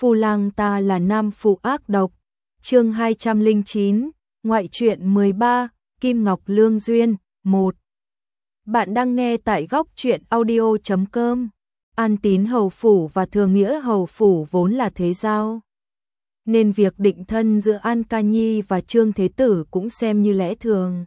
Phu lang ta là nam phụ ác độc. Chương 209, ngoại truyện 13, Kim Ngọc Lương Duyên 1. Bạn đang nghe tại góc truyện audio.com. An Tín hầu phủ và Thường Nghĩa hầu phủ vốn là thế giao, nên việc định thân giữa An Ca Nhi và Trương Thế Tử cũng xem như lẽ thường.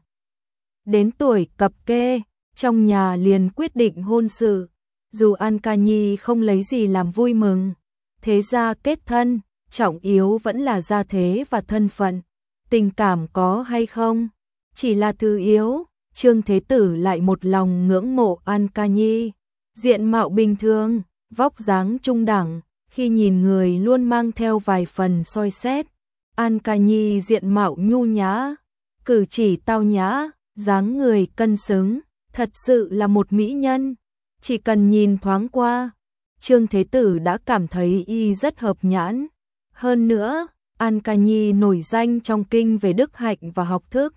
Đến tuổi cập kê, trong nhà liền quyết định hôn sự. Dù An Ca Nhi không lấy gì làm vui mừng, thế gia kết thân, trọng yếu vẫn là gia thế và thân phận. Tình cảm có hay không chỉ là thứ yếu. Trương Thế Tử lại một lòng ngưỡng mộ An Ca Nhi. Diện mạo bình thường, vóc dáng trung đẳng, khi nhìn người luôn mang theo vài phần soi xét. An Ca Nhi diện mạo nhu nhã, cử chỉ tao nhã, dáng người cân xứng, thật sự là một mỹ nhân. Chỉ cần nhìn thoáng qua, Trương Thế Tử đã cảm thấy y rất hợp nhãn. Hơn nữa, An Ca Nhi nổi danh trong kinh về đức hạnh và học thức.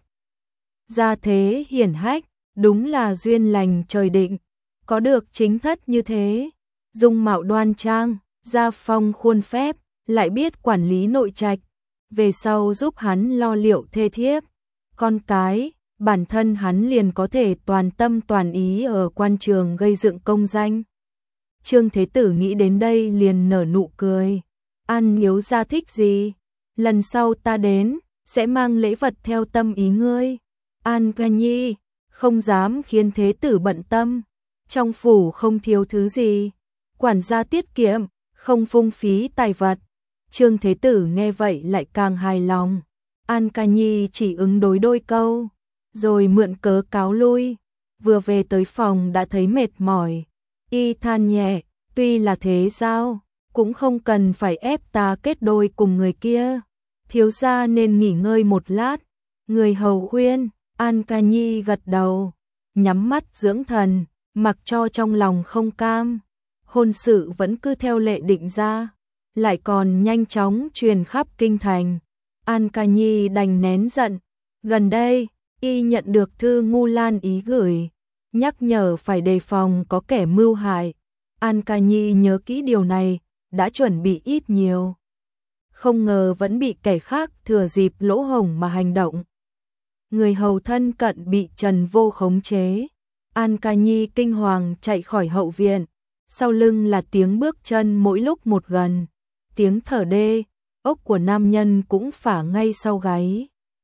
Gia thế hiển hách, đúng là duyên lành trời định. Có được chính thất như thế, dung mạo đoan trang, gia phong khuôn phép, lại biết quản lý nội trạch, về sau giúp hắn lo liệu thê thiếp, con cái, bản thân hắn liền có thể toàn tâm toàn ý ở quan trường gây dựng công danh. Trương Thế Tử nghĩ đến đây liền nở nụ cười. An Hiếu gia thích gì? Lần sau ta đến, sẽ mang lễ vật theo tâm ý ngươi. An Ca Nhi không dám khiến Thế Tử bận tâm. Trong phủ không thiếu thứ gì, quản gia tiết kiệm, không phung phí tài vật. Trương Thế Tử nghe vậy lại càng hài lòng. An Ca Nhi chỉ ứng đối đôi câu, rồi mượn cớ cáo lui. Vừa về tới phòng đã thấy mệt mỏi, y than nhẹ, tuy là thế giao, cũng không cần phải ép ta kết đôi cùng người kia. Thiếu gia nên nghỉ ngơi một lát. Người hầu khuyên. An Ca Nhi gật đầu, nhắm mắt dưỡng thần, mặc cho trong lòng không cam. Hôn sự vẫn cứ theo lệ định ra, lại còn nhanh chóng truyền khắp kinh thành. An Ca Nhi đành nén giận. Gần đây, y nhận được thư Ngu Lan Ý gửi, nhắc nhở phải đề phòng có kẻ mưu hại. An Ca Nhi nhớ kỹ điều này, đã chuẩn bị ít nhiều. Không ngờ vẫn bị kẻ khác thừa dịp lỗ hổng mà hành động. Người hầu thân cận bị Trần Vô khống chế. An Ca Nhi kinh hoàng chạy khỏi hậu viện. Sau lưng là tiếng bước chân mỗi lúc một gần. Tiếng thở đê, ốc của nam nhân cũng phả ngay sau gáy.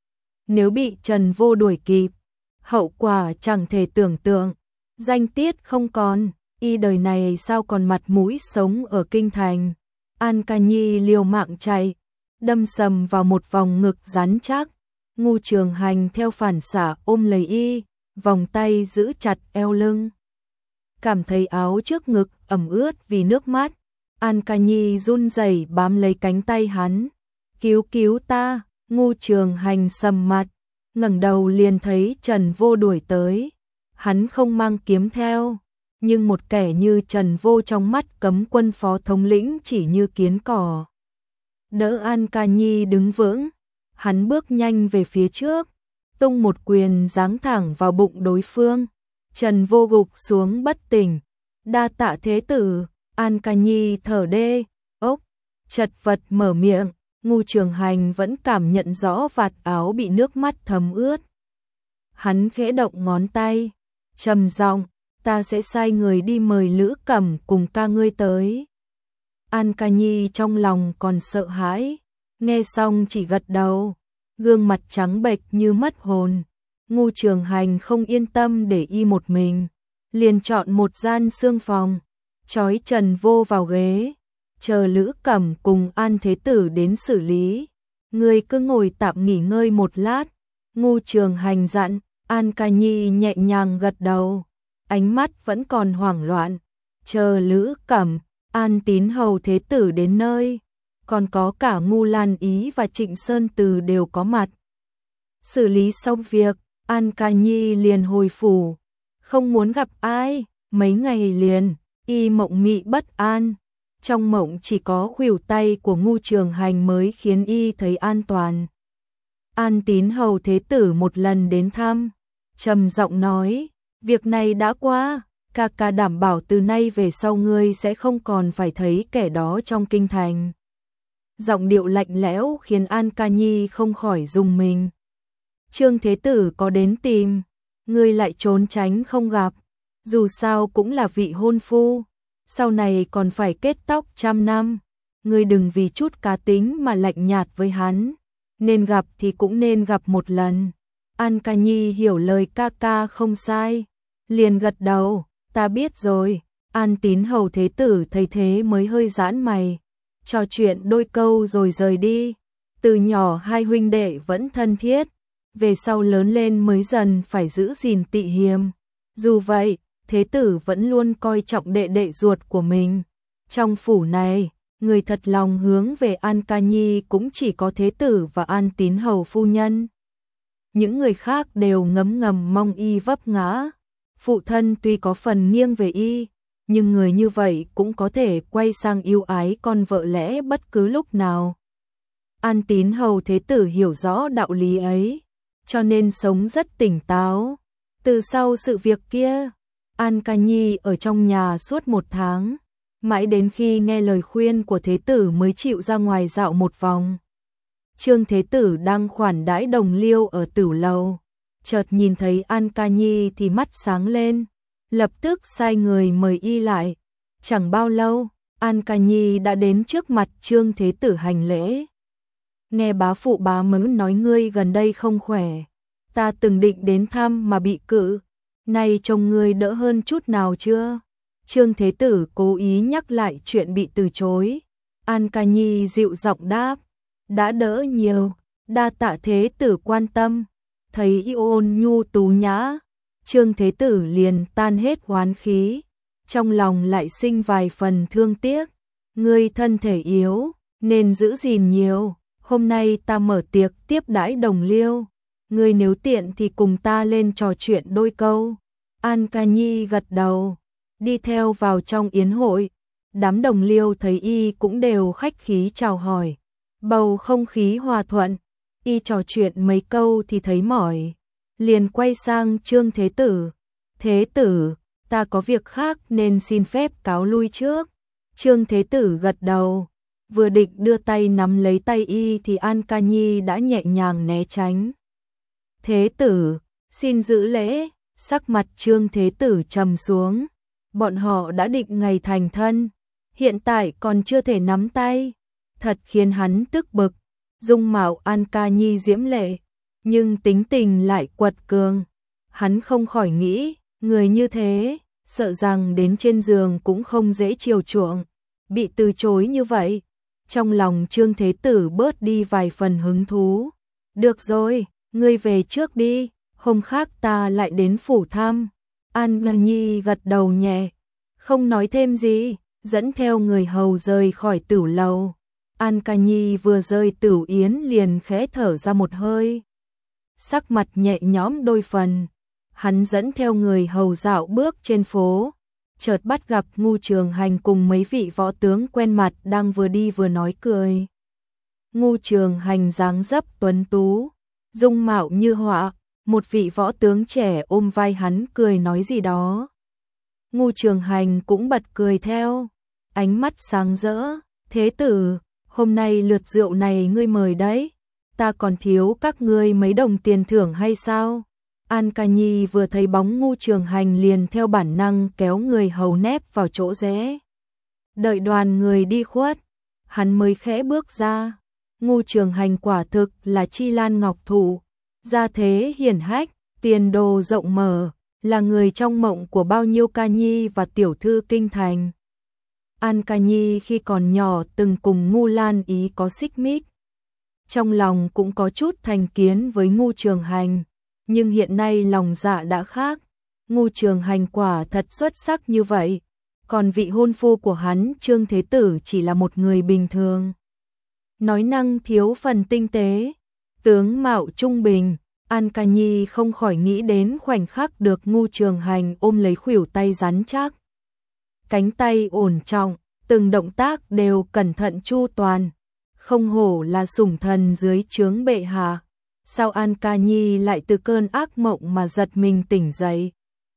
Nếu bị Trần Vô đuổi kịp, hậu quả chẳng thể tưởng tượng. Danh tiết không còn, y đời này sao còn mặt mũi sống ở kinh thành. An Ca Nhi liều mạng chạy, đâm sầm vào một vòng ngực rắn chắc. Ngu Trường Hành theo phản xạ ôm lấy y, vòng tay giữ chặt eo lưng. Cảm thấy áo trước ngực ẩm ướt vì nước mắt, An Ca Nhi run rẩy bám lấy cánh tay hắn. Cứu ta! Ngu Trường Hành sầm mặt, ngẩng đầu liền thấy Trần Vô đuổi tới. Hắn không mang kiếm theo, nhưng một kẻ như Trần Vô trong mắt cấm quân phó thống lĩnh chỉ như kiến cỏ. Đỡ An Ca Nhi đứng vững, hắn bước nhanh về phía trước, tung một quyền giáng thẳng vào bụng đối phương. Trần Vô gục xuống bất tỉnh. Đa tạ Thế Tử. An Ca Nhi thở đê, ốc, chật vật mở miệng. Ngu Trường Hành vẫn cảm nhận rõ vạt áo bị nước mắt thấm ướt. Hắn khẽ động ngón tay, trầm giọng, ta sẽ sai người đi mời Lữ Cẩm cùng ca ngươi tới. An Ca Nhi trong lòng còn sợ hãi, nghe xong chỉ gật đầu, gương mặt trắng bệch như mất hồn. Ngu Trường Hành không yên tâm để y một mình, liền chọn một gian xương phòng, trói Trần Vô vào ghế, chờ Lữ Cẩm cùng An Thế Tử đến xử lý. Ngươi cứ ngồi tạm nghỉ ngơi một lát. Ngu Trường Hành dặn. An Ca Nhi nhẹ nhàng gật đầu, ánh mắt vẫn còn hoảng loạn. Chờ Lữ Cẩm, An Tín hầu Thế Tử đến nơi, còn có cả Ngu Lan Ý và Trịnh Sơn Từ đều có mặt. Xử lý xong việc, An Ca Nhi liền hồi phủ, không muốn gặp ai. Mấy ngày liền, y mộng mị bất an. Trong mộng chỉ có khuỷu tay của Ngu Trường Hành mới khiến y thấy an toàn. An Tín hầu Thế Tử một lần đến thăm, trầm giọng nói, việc này đã qua, ca ca đảm bảo từ nay về sau ngươi sẽ không còn phải thấy kẻ đó trong kinh thành. giọng điệu lạnh lẽo khiến An Ca Nhi không khỏi rùng mình. Trương Thế Tử có đến tìm, ngươi lại trốn tránh không gặp, dù sao cũng là vị hôn phu, sau này còn phải kết tóc 100 năm, ngươi đừng vì chút cá tính mà lạnh nhạt với hắn, nên gặp thì cũng nên gặp một lần. An Ca Nhi hiểu lời ca ca không sai, liền gật đầu, ta biết rồi. An Tín Hầu Thế Tử thấy thế mới hơi giãn mày, trò chuyện đôi câu rồi rời đi. Từ nhỏ hai huynh đệ vẫn thân thiết, về sau lớn lên mới dần phải giữ gìn tị hiềm. Dù vậy, Thế Tử vẫn luôn coi trọng đệ đệ ruột của mình. Trong phủ này, người thật lòng hướng về An Ca Nhi cũng chỉ có Thế Tử và An Tín Hầu phu nhân. Những người khác đều ngấm ngầm mong y vấp ngã. Phụ thân tuy có phần nghiêng về y, nhưng người như vậy cũng có thể quay sang yêu ái con vợ lẽ bất cứ lúc nào. An Tín Hầu Thế Tử hiểu rõ đạo lý ấy, cho nên sống rất tỉnh táo. Từ sau sự việc kia, An Ca Nhi ở trong nhà suốt 1 tháng, mãi đến khi nghe lời khuyên của Thế Tử mới chịu ra ngoài dạo một vòng. Trương Thế Tử đang khoản đãi đồng liêu ở Tửu Lầu, chợt nhìn thấy An Ca Nhi thì mắt sáng lên, lập tức sai người mời y lại. Chẳng bao lâu, An Ca Nhi đã đến trước mặt Trương Thế Tử hành lễ. Nghe bá phụ bá mẫu nói ngươi gần đây không khỏe, ta từng định đến thăm mà bị cự, nay trông ngươi đỡ hơn chút nào chưa? Trương Thế Tử cố ý nhắc lại chuyện bị từ chối. An Ca Nhi dịu giọng đáp, đã đỡ nhiều, đa tạ Thế Tử quan tâm. Thấy y ôn nhu tú nhã, Trương Thế Tử liền tan hết oán khí, trong lòng lại sinh vài phần thương tiếc. Ngươi thân thể yếu, nên giữ gìn nhiều, hôm nay ta mở tiệc tiếp đãi đồng liêu, ngươi nếu tiện thì cùng ta lên trò chuyện đôi câu. An Ca Nhi gật đầu, đi theo vào trong yến hội. Đám đồng liêu thấy y cũng đều khách khí chào hỏi, bầu không khí hòa thuận. Y trò chuyện mấy câu thì thấy mỏi, liền quay sang Trương Thế Tử. Thế Tử, ta có việc khác nên xin phép cáo lui trước. Trương Thế Tử gật đầu, vừa định đưa tay nắm lấy tay y thì An Ca Nhi đã nhẹ nhàng né tránh. Thế Tử, xin giữ lễ. Sắc mặt Trương Thế Tử trầm xuống, bọn họ đã định ngày thành thân, hiện tại còn chưa thể nắm tay, thật khiến hắn tức bực. Dung mạo An Ca Nhi diễm lệ, nhưng tính tình lại quật cường. Hắn không khỏi nghĩ, người như thế, sợ rằng đến trên giường cũng không dễ chiều chuộng. Bị từ chối như vậy, trong lòng Trương Thế Tử bớt đi vài phần hứng thú. Được rồi, ngươi về trước đi, hôm khác ta lại đến phủ thăm. An Ca Nhi gật đầu nhẹ, không nói thêm gì, dẫn theo người hầu rời khỏi Tửu Lầu. An Ca Nhi vừa rời Tửu Yến liền khẽ thở ra một hơi, sắc mặt nhẹ nhõm đôi phần. Hắn dẫn theo người hầu dạo bước trên phố, chợt bắt gặp Ngu Trường Hành cùng mấy vị võ tướng quen mặt đang vừa đi vừa nói cười. Ngu Trường Hành dáng dấp tuấn tú, dung mạo như họa, một vị võ tướng trẻ ôm vai hắn cười nói gì đó. Ngu Trường Hành cũng bật cười theo, ánh mắt sáng rỡ. Thế Tử, hôm nay lượt rượu này ngươi mời đấy, ta còn thiếu các ngươi mấy đồng tiền thưởng hay sao? An Ca Nhi vừa thấy bóng Ngu Trường Hành liền theo bản năng kéo người hầu nép vào chỗ rẽ. Đợi đoàn người đi khuất, hắn mới khẽ bước ra. Ngu Trường Hành quả thực là chi lan ngọc thụ, gia thế hiển hách, tiền đồ rộng mở, là người trong mộng của bao nhiêu ca nhi và tiểu thư kinh thành. An Ca Nhi khi còn nhỏ từng cùng Ngu Lan Ý có xích mích, trong lòng cũng có chút thành kiến với Ngu Trường Hành, nhưng hiện nay lòng dạ đã khác. Ngu Trường Hành quả thật xuất sắc như vậy, còn vị hôn phu của hắn Trương Thế Tử chỉ là một người bình thường, nói năng thiếu phần tinh tế, tướng mạo trung bình. An Ca Nhi không khỏi nghĩ đến khoảnh khắc được Ngu Trường Hành ôm lấy khuỷu tay rắn chắc, cánh tay ổn trọng, từng động tác đều cẩn thận chu toàn, không hổ là sủng thần dưới trướng bệ hạ. Sao An Ca Nhi lại từ cơn ác mộng mà giật mình tỉnh dậy?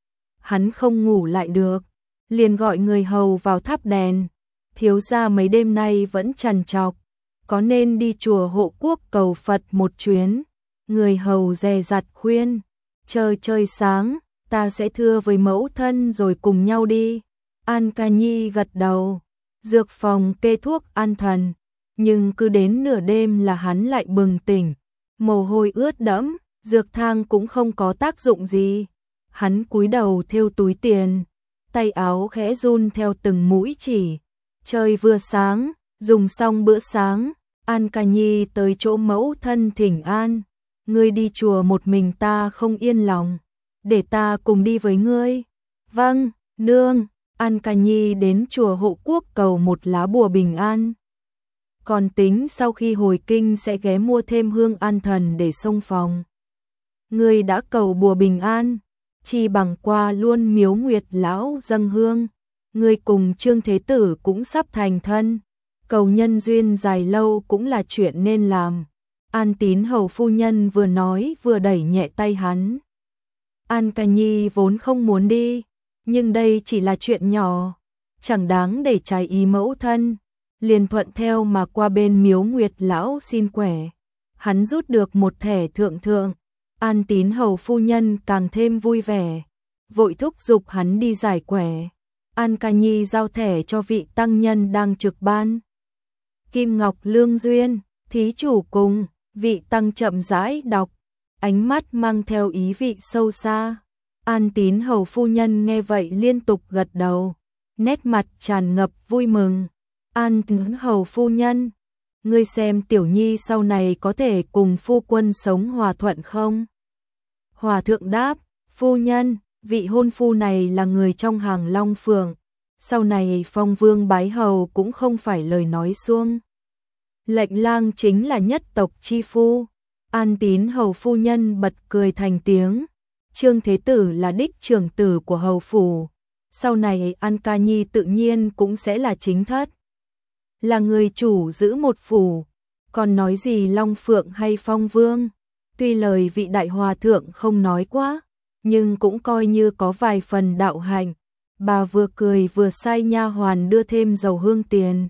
Hắn không ngủ lại được, liền gọi người hầu vào thắp đèn. Thiếu gia mấy đêm nay vẫn trằn trọc, có nên đi chùa Hộ Quốc cầu Phật một chuyến? Người hầu dè dặt khuyên, trời sáng, ta sẽ thưa với mẫu thân rồi cùng nhau đi. An Ca Nhi gật đầu, dược phòng kê thuốc an thần, nhưng cứ đến nửa đêm là hắn lại bừng tỉnh, mồ hôi ướt đẫm, dược thang cũng không có tác dụng gì. Hắn cúi đầu thêu túi tiền, tay áo khẽ run theo từng mũi chỉ. Trời vừa sáng, dùng xong bữa sáng, An Ca Nhi tới chỗ mẫu thân thỉnh an. Ngươi đi chùa một mình ta không yên lòng, để ta cùng đi với ngươi. Vâng, nương. An Ca Nhi đến chùa Hộ Quốc cầu một lá bùa bình an. Còn tính sau khi hồi kinh sẽ ghé mua thêm hương an thần để xông phòng. Ngươi đã cầu bùa bình an, chi bằng qua luôn Miếu Nguyệt lão dâng hương. Ngươi cùng Trương Thế Tử cũng sắp thành thân, cầu nhân duyên dài lâu cũng là chuyện nên làm. An Tín hầu phu nhân vừa nói vừa đẩy nhẹ tay hắn. An Ca Nhi vốn không muốn đi, nhưng đây chỉ là chuyện nhỏ, chẳng đáng để trái ý mẫu thân, liền thuận theo mà qua bên Miếu Nguyệt lão xin quẻ. Hắn rút được một thẻ thượng thượng, An Tín hầu phu nhân càng thêm vui vẻ, vội thúc giục hắn đi giải quẻ. An Ca Nhi giao thẻ cho vị tăng nhân đang trực ban. Kim Ngọc Lương Duyên, thí chủ cùng. Vị tăng chậm rãi đọc, ánh mắt mang theo ý vị sâu xa. An Tín hầu phu nhân nghe vậy liên tục gật đầu, nét mặt tràn ngập vui mừng. An Tín hầu phu nhân, ngươi xem tiểu nhi sau này có thể cùng phu quân sống hòa thuận không? Hòa thượng đáp, phu nhân, vị hôn phu này là người trong hàng Long Phượng, sau này phong vương bái hầu cũng không phải lời nói suông. Lệnh lang chính là nhất tộc chi phu. An Tín hầu phu nhân bật cười thành tiếng. Trương Thế Tử là đích trưởng tử của hầu phủ, sau này An Ca Nhi tự nhiên cũng sẽ là chính thất, là người chủ giữ một phủ, còn nói gì Long Phượng hay Phong Vương. Tuy lời vị đại hòa thượng không nói quá, nhưng cũng coi như có vài phần đạo hạnh. Bà vừa cười vừa sai nha hoàn đưa thêm dầu hương tiền.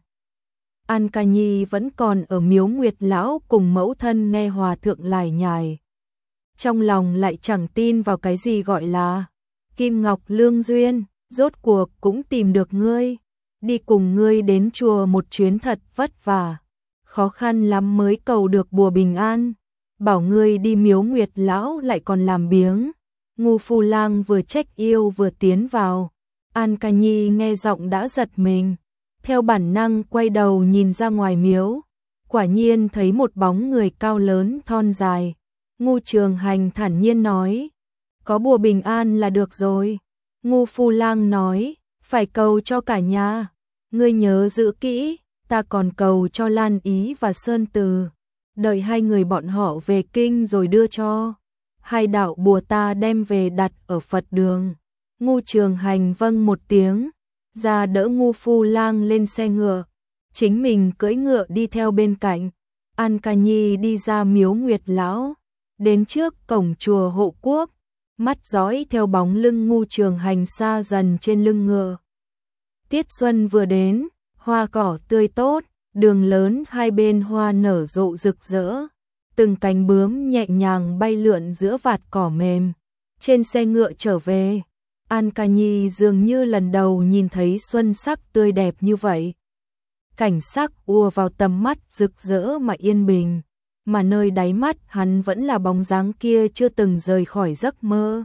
An Ca Nhi vẫn còn ở Miếu Nguyệt lão cùng mẫu thân nghe hòa thượng lải nhải, trong lòng lại chẳng tin vào cái gì gọi là Kim Ngọc Lương Duyên, rốt cuộc cũng tìm được ngươi, đi cùng ngươi đến chùa một chuyến thật vất vả, khó khăn lắm mới cầu được bùa bình an, bảo ngươi đi Miếu Nguyệt lão lại còn làm biếng. Ngu Phu Lang vừa trách yêu vừa tiến vào, An Ca Nhi nghe giọng đã giật mình, theo bản năng quay đầu nhìn ra ngoài miếu, quả nhiên thấy một bóng người cao lớn thon dài. Ngu Trường Hành thản nhiên nói, có bùa bình an là được rồi. Ngu Phu Lang nói, phải cầu cho cả nhà, ngươi nhớ giữ kỹ, ta còn cầu cho Lan Ý và Sơn Từ, đợi hai người bọn họ về kinh rồi đưa cho. Hai đạo bùa ta đem về đặt ở Phật đường. Ngu Trường Hành vâng một tiếng, ra đỡ Ngu Phu Lang lên xe ngựa, chính mình cưỡi ngựa đi theo bên cạnh. An Ca Nhi đi ra Miếu Nguyệt lão, đến trước cổng chùa Hộ Quốc, mắt dõi theo bóng lưng Ngu Trường Hành xa dần trên lưng ngựa. Tiết xuân vừa đến, hoa cỏ tươi tốt, đường lớn hai bên hoa nở rộ rực rỡ, từng cánh bướm nhẹ nhàng bay lượn giữa vạt cỏ mềm. Trên xe ngựa trở về, An Ca Nhi dường như lần đầu nhìn thấy xuân sắc tươi đẹp như vậy. Cảnh sắc ùa vào tầm mắt rực rỡ mà yên bình, mà nơi đáy mắt hắn vẫn là bóng dáng kia chưa từng rời khỏi giấc mơ.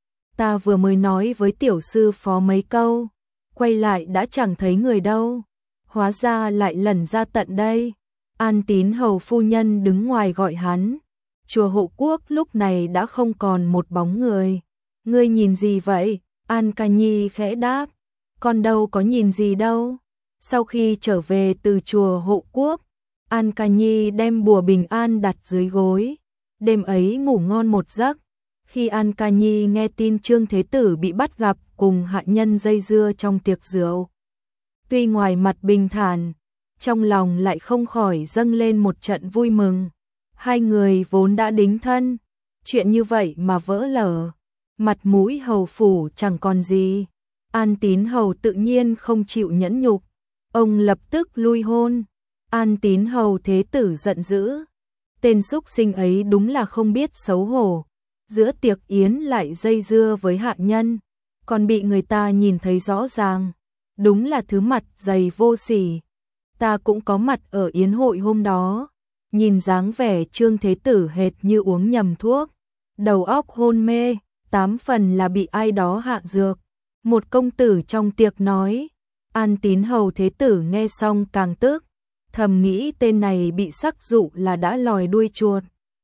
Ta vừa mới nói với tiểu sư phó mấy câu, quay lại đã chẳng thấy người đâu, hóa ra lại lẩn ra tận đây. An Tín hầu phu nhân đứng ngoài gọi hắn. Chùa Hộ Quốc lúc này đã không còn một bóng người. Ngươi nhìn gì vậy? An Ca Nhi khẽ đáp, con đâu có nhìn gì đâu. Sau khi trở về từ chùa Hộ Quốc, An Ca Nhi đem bùa bình an đặt dưới gối, đêm ấy ngủ ngon một giấc. Khi An Ca Nhi nghe tin Trương Thế Tử bị bắt gặp cùng hạ nhân dây dưa trong tiệc rượu, tuy ngoài mặt bình thản, trong lòng lại không khỏi dâng lên một trận vui mừng. Hai người vốn đã đính thân, chuyện như vậy mà vỡ lở, mặt mũi hầu phủ chẳng còn gì. An Tín hầu tự nhiên không chịu nhẫn nhục, ông lập tức lui hôn. An Tín hầu thế tử giận dữ. Tên súc sinh ấy đúng là không biết xấu hổ. Giữa tiệc yến lại dây dưa với hạ nhân, còn bị người ta nhìn thấy rõ ràng. Đúng là thứ mặt dày vô sỉ. Ta cũng có mặt ở yến hội hôm đó. Nhìn dáng vẻ Trương Thế Tử hệt như uống nhầm thuốc. Đầu óc hôn mê, 8 phần là bị ai đó hạ dược. Một công tử trong tiệc nói. An Tín hầu thế tử nghe xong càng tức. Thầm nghĩ tên này bị sắc dụ là đã lòi đuôi chuột.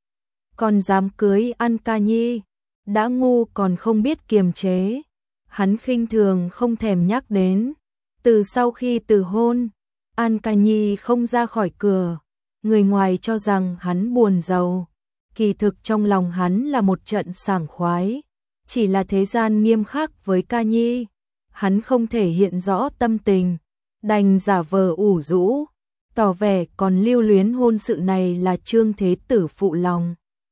Còn dám cưới An Ca Nhi. Đã ngu còn không biết kiềm chế. Hắn khinh thường không thèm nhắc đến. Từ sau khi từ hôn, An Ca Nhi không ra khỏi cửa. Người ngoài cho rằng hắn buồn giàu. Kỳ thực trong lòng hắn là một trận sảng khoái. Chỉ là thế gian nghiêm khắc với Ca Nhi. Hắn không thể hiện rõ tâm tình. Đành giả vờ ủ rũ. Tỏ vẻ còn lưu luyến hôn sự này là Trương Thế Tử phụ lòng.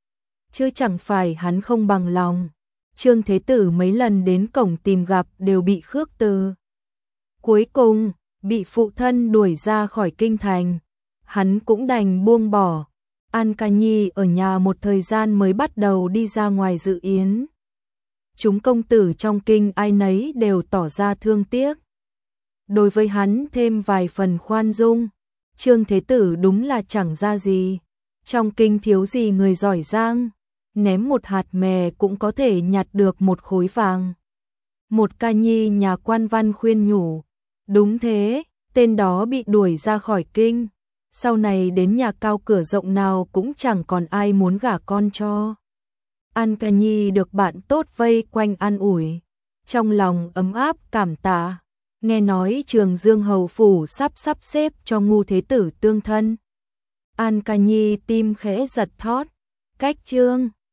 Chứ chẳng phải hắn không bằng lòng. Trương Thế Tử mấy lần đến cổng tìm gặp đều bị khước từ. Cuối cùng, bị phụ thân đuổi ra khỏi kinh thành. Hắn cũng đành buông bỏ. An Ca Nhi ở nhà một thời gian mới bắt đầu đi ra ngoài dự yến. Chúng công tử trong kinh ai nấy đều tỏ ra thương tiếc. Đối với hắn thêm vài phần khoan dung. Trương Thế Tử đúng là chẳng ra gì. Trong kinh thiếu gì người giỏi giang. Ném một hạt mè cũng có thể nhặt được một khối vàng. Một Ca Nhi nhà quan văn khuyên nhủ. Đúng thế, tên đó bị đuổi ra khỏi kinh. Sau này đến nhà cao cửa rộng nào cũng chẳng còn ai muốn gả con cho. An Ca Nhi được bạn tốt vây quanh an ủi. Trong lòng ấm áp cảm tạ. Nghe nói Trường Dương hầu phủ sắp xếp cho Ngu Thế Tử tương thân. An Ca Nhi tim khẽ giật thót. Cách Trương